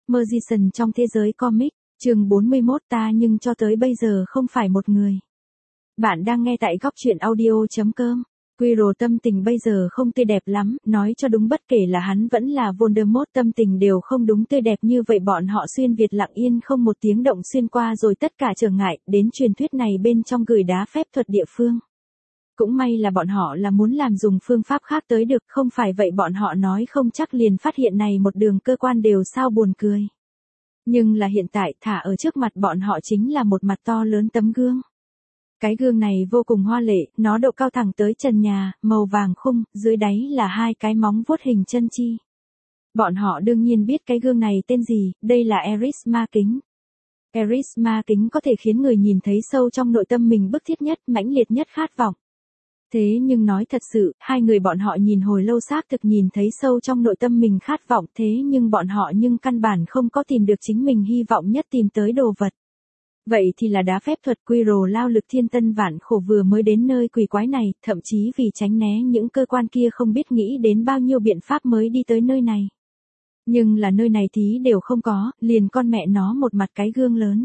Magician trong thế giới comic, chương 41 ta nhưng cho tới bây giờ không phải một người. Bạn đang nghe tại góc truyện audio.com. Quirrell tâm tình bây giờ không tươi đẹp lắm, nói cho đúng bất kể là hắn vẫn là Voldemort tâm tình đều không đúng tươi đẹp như vậy. Bọn họ xuyên Việt lặng yên không một tiếng động xuyên qua rồi tất cả trở ngại, đến truyền thuyết này bên trong gửi đá phép thuật địa phương. Cũng may là bọn họ là muốn làm dùng phương pháp khác tới được, không phải vậy bọn họ nói không chắc liền phát hiện này một đường cơ quan đều sao buồn cười. Nhưng là hiện tại thả ở trước mặt bọn họ chính là một mặt to lớn tấm gương. Cái gương này vô cùng hoa lệ, nó độ cao thẳng tới trần nhà, màu vàng khung, dưới đáy là hai cái móng vuốt hình chân chi. Bọn họ đương nhiên biết cái gương này tên gì, đây là Erisma kính. Erisma kính có thể khiến người nhìn thấy sâu trong nội tâm mình bức thiết nhất, mãnh liệt nhất khát vọng. Thế nhưng nói thật sự, hai người bọn họ nhìn hồi lâu xác thực nhìn thấy sâu trong nội tâm mình khát vọng, thế nhưng bọn họ nhưng căn bản không có tìm được chính mình hy vọng nhất tìm tới đồ vật. Vậy thì là đá phép thuật. Quirrell lao lực thiên tân vạn khổ vừa mới đến nơi quỷ quái này, thậm chí vì tránh né những cơ quan kia không biết nghĩ đến bao nhiêu biện pháp mới đi tới nơi này. Nhưng là nơi này thì đều không có, liền con mẹ nó một mặt cái gương lớn.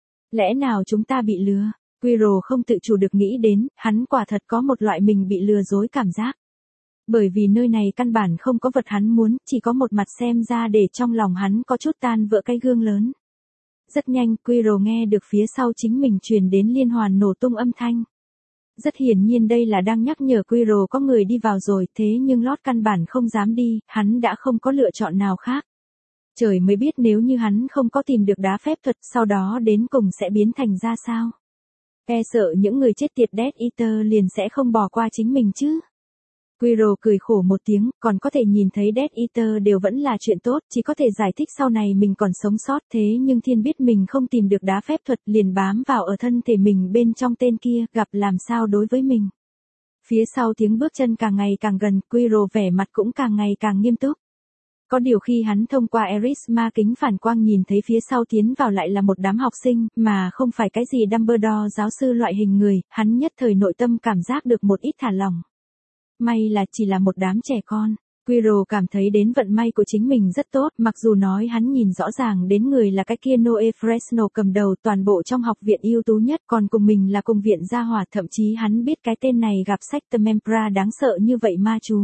Lẽ nào chúng ta bị lừa? Quirrell không tự chủ được nghĩ đến, hắn quả thật có một loại mình bị lừa dối cảm giác. Bởi vì nơi này căn bản không có vật hắn muốn, chỉ có một mặt xem ra để trong lòng hắn có chút tan vỡ cái gương lớn. Rất nhanh, Quirrell nghe được phía sau chính mình truyền đến liên hoàn nổ tung âm thanh. Rất hiển nhiên đây là đang nhắc nhở Quirrell có người đi vào rồi, thế nhưng Lót căn bản không dám đi, hắn đã không có lựa chọn nào khác. Trời mới biết nếu như hắn không có tìm được đá phép thuật, sau đó đến cùng sẽ biến thành ra sao. E sợ những người chết tiệt Death Eater liền sẽ không bỏ qua chính mình chứ. Quirrell cười khổ một tiếng, còn có thể nhìn thấy Death Eater đều vẫn là chuyện tốt, chỉ có thể giải thích sau này mình còn sống sót, thế nhưng thiên biết mình không tìm được đá phép thuật liền bám vào ở thân thể mình bên trong tên kia, gặp làm sao đối với mình. Phía sau tiếng bước chân càng ngày càng gần, Quirrell vẻ mặt cũng càng ngày càng nghiêm túc. Có điều khi hắn thông qua Erisma kính phản quang nhìn thấy phía sau tiến vào lại là một đám học sinh, mà không phải cái gì Dumbledore giáo sư loại hình người, hắn nhất thời nội tâm cảm giác được một ít thả lỏng. May là chỉ là một đám trẻ con. Quirrell cảm thấy đến vận may của chính mình rất tốt, mặc dù nói hắn nhìn rõ ràng đến người là cái kia Noe Fresno cầm đầu toàn bộ trong học viện ưu tú nhất, còn cùng mình là cùng viện gia hỏa, thậm chí hắn biết cái tên này gặp Sectumempra đáng sợ như vậy ma chú.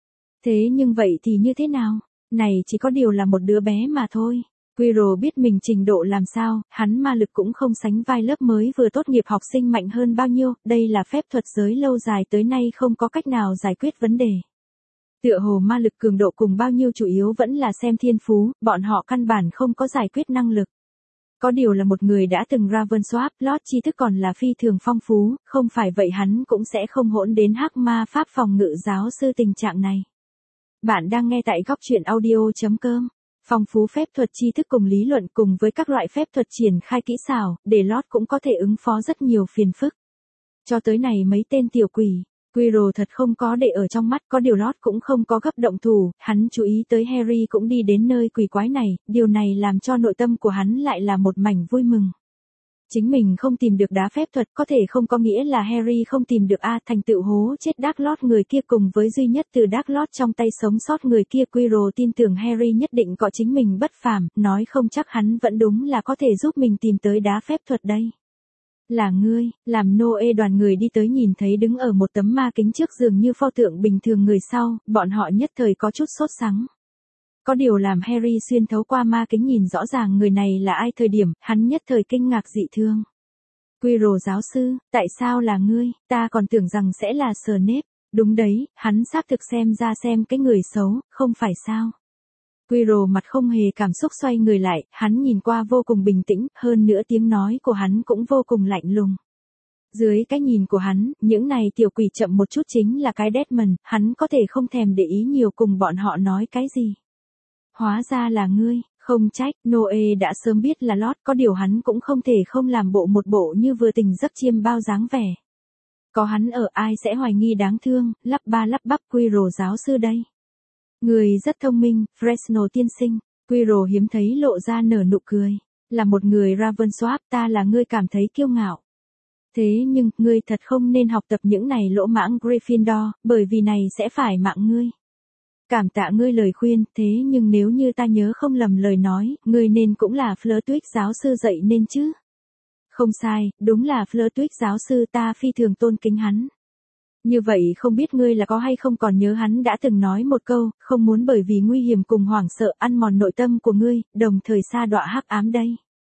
Thế nhưng vậy thì như thế nào? Này chỉ có điều là một đứa bé mà thôi. Quirrell biết mình trình độ làm sao, hắn ma lực cũng không sánh vai lớp mới vừa tốt nghiệp học sinh mạnh hơn bao nhiêu, đây là phép thuật giới lâu dài tới nay không có cách nào giải quyết vấn đề. Tựa hồ ma lực cường độ cùng bao nhiêu chủ yếu vẫn là xem thiên phú, bọn họ căn bản không có giải quyết năng lực. Có điều là một người đã từng Ravensworth, Lord tri thức còn là phi thường phong phú, không phải vậy hắn cũng sẽ không hỗn đến hắc ma pháp phòng ngự giáo sư tình trạng này. Bạn đang nghe tại góc truyện audio.com. Phong phú phép thuật tri thức cùng lý luận cùng với các loại phép thuật triển khai kỹ xảo, để Lord cũng có thể ứng phó rất nhiều phiền phức. Cho tới này mấy tên tiểu quỷ, Quirrell thật không có để ở trong mắt, có điều Lord cũng không có gấp động thủ, hắn chú ý tới Harry cũng đi đến nơi quỷ quái này, điều này làm cho nội tâm của hắn lại là một mảnh vui mừng. Chính mình không tìm được đá phép thuật có thể không có nghĩa là Harry không tìm được thành tựu hố chết Dark Lord người kia cùng với duy nhất từ Dark Lord trong tay sống sót người kia. Quirrell tin tưởng Harry nhất định có chính mình bất phàm, nói không chắc hắn vẫn đúng là có thể giúp mình tìm tới đá phép thuật đây. Là ngươi, làm Noe đoàn người đi tới nhìn thấy đứng ở một tấm ma kính trước giường như pho tượng bình thường người sau, bọn họ nhất thời có chút sốt sắng. Có điều làm Harry xuyên thấu qua ma kính nhìn rõ ràng người này là ai thời điểm, hắn nhất thời kinh ngạc dị thương. Quirrell giáo sư, tại sao là ngươi, ta còn tưởng rằng sẽ là Snape, đúng đấy, hắn xác thực xem ra xem cái người xấu, không phải sao. Quirrell mặt không hề cảm xúc xoay người lại, hắn nhìn qua vô cùng bình tĩnh, hơn nữa tiếng nói của hắn cũng vô cùng lạnh lùng. Dưới cái nhìn của hắn, những này tiểu quỷ chậm một chút chính là cái Desmond, hắn có thể không thèm để ý nhiều cùng bọn họ nói cái gì. Hóa ra là ngươi, không trách, Noe đã sớm biết là Lord, có điều hắn cũng không thể không làm một bộ như vừa tỉnh giấc chiêm bao dáng vẻ. Có hắn ở ai sẽ hoài nghi đáng thương, lắp ba lắp bắp Quirrell giáo sư đây. Người rất thông minh, Fresno tiên sinh, Quirrell hiếm thấy lộ ra nở nụ cười. Là một người Ravensworth ta là ngươi cảm thấy kiêu ngạo. Thế nhưng, ngươi thật không nên học tập những này lỗ mãng Gryffindor, bởi vì này sẽ phải mạng ngươi. Cảm tạ ngươi lời khuyên, thế nhưng nếu như ta nhớ không lầm lời nói, ngươi nên cũng là Fleur giáo sư dạy nên chứ. Không sai, đúng là Fleur giáo sư, ta phi thường tôn kính hắn. Như vậy không biết ngươi là có hay không còn nhớ hắn đã từng nói một câu, không muốn bởi vì nguy hiểm cùng hoảng sợ ăn mòn nội tâm của ngươi, đồng thời sa đọa hắc ám đây.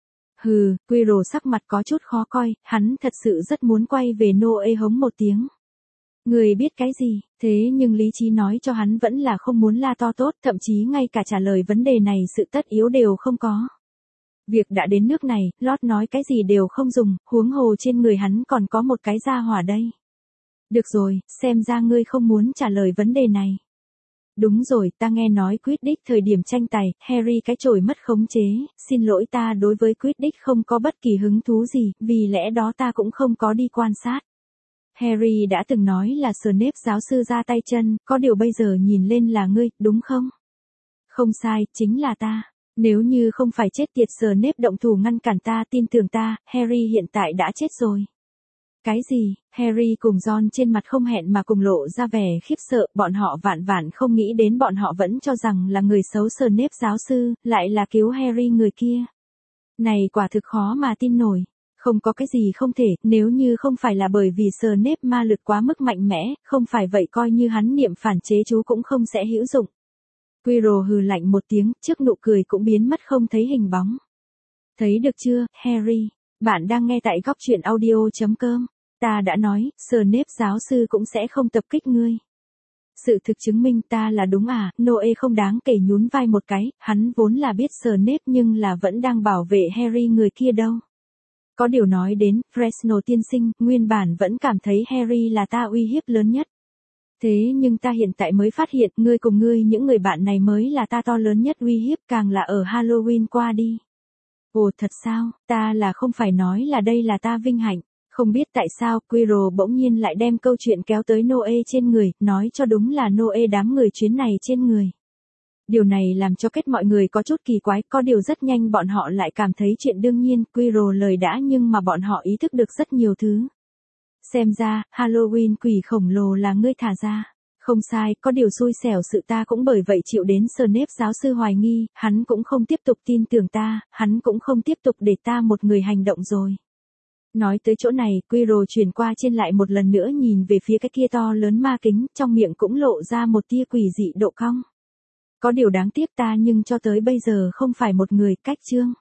Hừ, Quirrell sắc mặt có chút khó coi, hắn thật sự rất muốn quay về Noe hống một tiếng. Ngươi biết cái gì, thế nhưng lý trí nói cho hắn vẫn là không muốn la to tốt, thậm chí ngay cả trả lời vấn đề này sự tất yếu đều không có. Việc đã đến nước này, Lót nói cái gì đều không dùng, huống hồ trên người hắn còn có một cái gia hỏa đây. Được rồi, xem ra ngươi không muốn trả lời vấn đề này. Đúng rồi, ta nghe nói Quidditch thời điểm tranh tài, Harry cái chổi mất khống chế, xin lỗi ta đối với Quidditch không có bất kỳ hứng thú gì, vì lẽ đó ta cũng không có đi quan sát. Harry đã từng nói là Snape giáo sư ra tay chân, có điều bây giờ nhìn lên là ngươi, đúng không? Không sai, chính là ta. Nếu như không phải chết tiệt Snape động thủ ngăn cản ta, tin tưởng ta, Harry hiện tại đã chết rồi. Cái gì? Harry cùng Ron trên mặt không hẹn mà cùng lộ ra vẻ khiếp sợ, bọn họ vạn vạn không nghĩ đến bọn họ vẫn cho rằng là người xấu Snape giáo sư, lại là cứu Harry người kia. Này quả thực khó mà tin nổi. Không có cái gì không thể, nếu như không phải là bởi vì Snape ma lực quá mức mạnh mẽ, không phải vậy coi như hắn niệm phản chế chú cũng không sẽ hữu dụng. Quirrell hừ lạnh một tiếng, trước nụ cười cũng biến mất không thấy hình bóng. Thấy được chưa, Harry? Bạn đang nghe tại góc truyện audio.com. Ta đã nói, Snape giáo sư cũng sẽ không tập kích ngươi. Sự thực chứng minh ta là đúng à, Noe không đáng kể nhún vai một cái, hắn vốn là biết Snape nhưng là vẫn đang bảo vệ Harry người kia đâu. Có điều nói đến, Fresno tiên sinh, nguyên bản vẫn cảm thấy Harry là ta uy hiếp lớn nhất. Thế nhưng ta hiện tại mới phát hiện, ngươi cùng ngươi những người bạn này mới là ta to lớn nhất uy hiếp, càng là ở Halloween qua đi. Ồ thật sao, ta là không phải nói là đây là ta vinh hạnh. Không biết tại sao Quirrell bỗng nhiên lại đem câu chuyện kéo tới Noe trên người, nói cho đúng là Noe đám người chuyến này trên người. Điều này làm cho kết mọi người có chút kỳ quái, có điều rất nhanh bọn họ lại cảm thấy chuyện đương nhiên, Quirrell lời đã nhưng mà bọn họ ý thức được rất nhiều thứ. Xem ra, Halloween quỷ khổng lồ là ngươi thả ra. Không sai, có điều xui xẻo sự ta cũng bởi vậy chịu đến Snape giáo sư hoài nghi, hắn cũng không tiếp tục tin tưởng ta, hắn cũng không tiếp tục để ta một người hành động rồi. Nói tới chỗ này, Quirrell chuyển qua trên lại một lần nữa nhìn về phía cái kia to lớn ma kính, trong miệng cũng lộ ra một tia quỷ dị độ cong. Có điều đáng tiếc ta nhưng cho tới bây giờ không phải một người, cách chương.